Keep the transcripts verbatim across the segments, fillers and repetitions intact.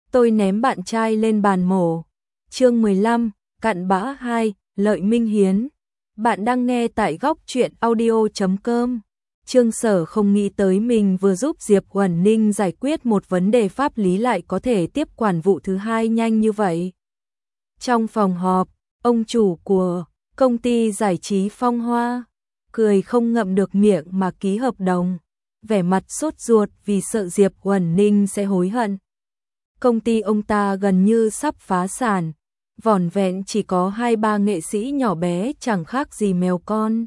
Tôi ném bạn trai lên bàn mổ. Chương mười lăm, cặn bã hai, Lợi Minh Hiến. Bạn đang nghe tại góc truyện audio chấm com. Trương Sở không nghĩ tới mình vừa giúp Diệp Uẩn Ninh giải quyết một vấn đề pháp lý lại có thể tiếp quản vụ thứ hai nhanh như vậy. Trong phòng họp, ông chủ của công ty giải trí Phong Hoa cười không ngậm được miệng mà ký hợp đồng, vẻ mặt sốt ruột vì sợ Diệp Uẩn Ninh sẽ hối hận. Công ty ông ta gần như sắp phá sản, vỏn vẹn chỉ có hai ba nghệ sĩ nhỏ bé chẳng khác gì mèo con.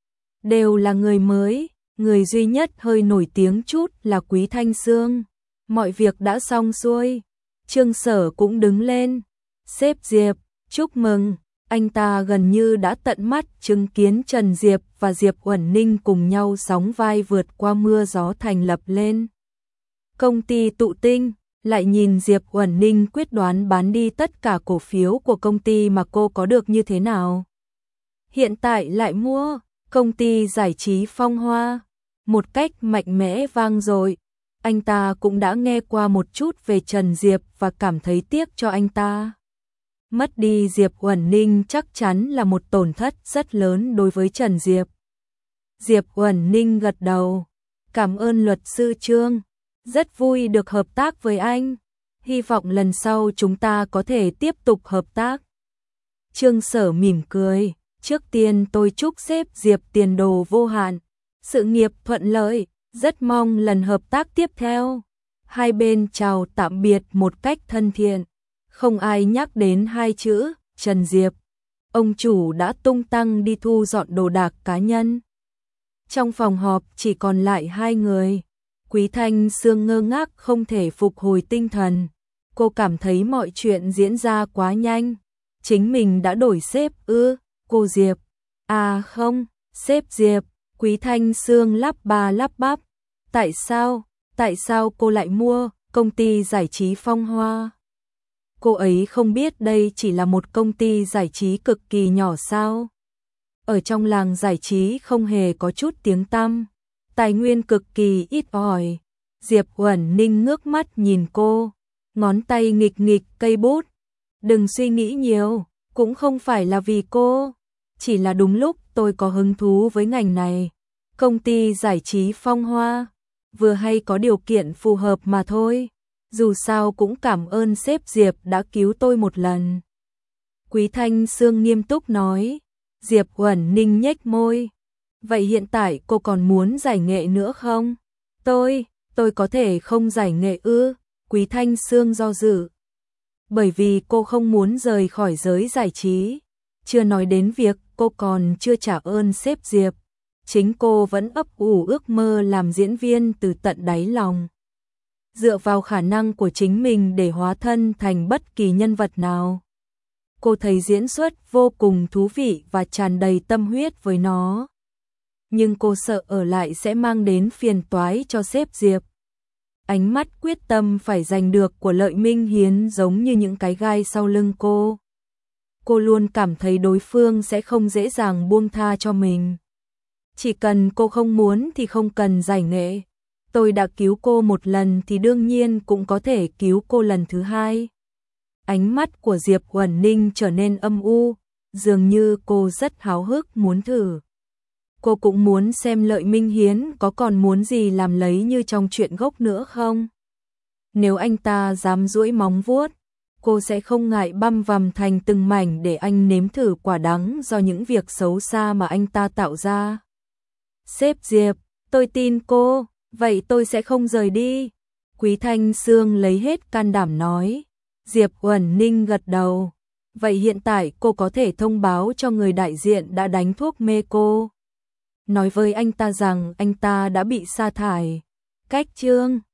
Đều là người mới, người duy nhất hơi nổi tiếng chút là Quý Thanh Sương. Mọi việc đã xong xuôi, Trương Sở cũng đứng lên. Sếp Diệp, chúc mừng, anh ta gần như đã tận mắt chứng kiến Trần Diệp và Diệp Uẩn Ninh cùng nhau sóng vai vượt qua mưa gió thành lập lên công ty Tụ Tinh. Lại nhìn Diệp Uẩn Ninh quyết đoán bán đi tất cả cổ phiếu của công ty mà cô có được như thế nào. Hiện tại lại mua công ty giải trí Phong Hoa một cách mạnh mẽ vang dội. Anh ta cũng đã nghe qua một chút về Trần Diệp và cảm thấy tiếc cho anh ta. Mất đi Diệp Uẩn Ninh chắc chắn là một tổn thất rất lớn đối với Trần Diệp. Diệp Uẩn Ninh gật đầu. Cảm ơn luật sư Trương. Rất vui được hợp tác với anh. Hy vọng lần sau chúng ta có thể tiếp tục hợp tác. Trương Sở mỉm cười. Trước tiên tôi chúc sếp Diệp tiền đồ vô hạn, sự nghiệp thuận lợi, rất mong lần hợp tác tiếp theo. Hai bên chào tạm biệt một cách thân thiện. Không ai nhắc đến hai chữ Trần Diệp. Ông chủ đã tung tăng đi thu dọn đồ đạc cá nhân. Trong phòng họp chỉ còn lại hai người. Quý Thanh Sương ngơ ngác không thể phục hồi tinh thần. Cô cảm thấy mọi chuyện diễn ra quá nhanh. Chính mình đã đổi sếp ư? Cô Diệp. À không, sếp Diệp. Quý Thanh Sương lắp ba lắp bắp. Tại sao? Tại sao cô lại mua công ty giải trí Phong Hoa? Cô ấy không biết đây chỉ là một công ty giải trí cực kỳ nhỏ sao? Ở trong làng giải trí không hề có chút tiếng tăm. Tài nguyên cực kỳ ít ỏi. Diệp Uẩn Ninh ngước mắt nhìn cô, ngón tay nghịch nghịch cây bút. Đừng suy nghĩ nhiều, cũng không phải là vì cô, chỉ là đúng lúc tôi có hứng thú với ngành này. Công ty giải trí Phong Hoa, vừa hay có điều kiện phù hợp mà thôi. Dù sao cũng cảm ơn sếp Diệp đã cứu tôi một lần. Quý Thanh Sương nghiêm túc nói. Diệp Uẩn Ninh nhếch môi. Vậy hiện tại cô còn muốn giải nghệ nữa không? Tôi, tôi có thể không giải nghệ ư? Quý Thanh Sương do dự. Bởi vì cô không muốn rời khỏi giới giải trí. Chưa nói đến việc cô còn chưa trả ơn sếp Diệp. Chính cô vẫn ấp ủ ước mơ làm diễn viên từ tận đáy lòng. Dựa vào khả năng của chính mình để hóa thân thành bất kỳ nhân vật nào. Cô thấy diễn xuất vô cùng thú vị và tràn đầy tâm huyết với nó. Nhưng cô sợ ở lại sẽ mang đến phiền toái cho sếp Diệp. Ánh mắt quyết tâm phải giành được của Lợi Minh Hiến giống như những cái gai sau lưng cô. Cô luôn cảm thấy đối phương sẽ không dễ dàng buông tha cho mình. Chỉ cần cô không muốn thì không cần giải nghệ. Tôi đã cứu cô một lần thì đương nhiên cũng có thể cứu cô lần thứ hai. Ánh mắt của Diệp Uẩn Ninh trở nên âm u, dường như cô rất háo hức muốn thử. Cô cũng muốn xem Lợi Minh Hiến có còn muốn gì làm lấy như trong chuyện gốc nữa không. Nếu anh ta dám duỗi móng vuốt, cô sẽ không ngại băm vằm thành từng mảnh để anh nếm thử quả đắng do những việc xấu xa mà anh ta tạo ra. Sếp Diệp, tôi tin cô, vậy tôi sẽ không rời đi. Quý Thanh Sương lấy hết can đảm nói. Diệp Uẩn Ninh gật đầu. Vậy hiện tại cô có thể thông báo cho người đại diện đã đánh thuốc mê cô. Nói với anh ta rằng anh ta đã bị sa thải. Cách chương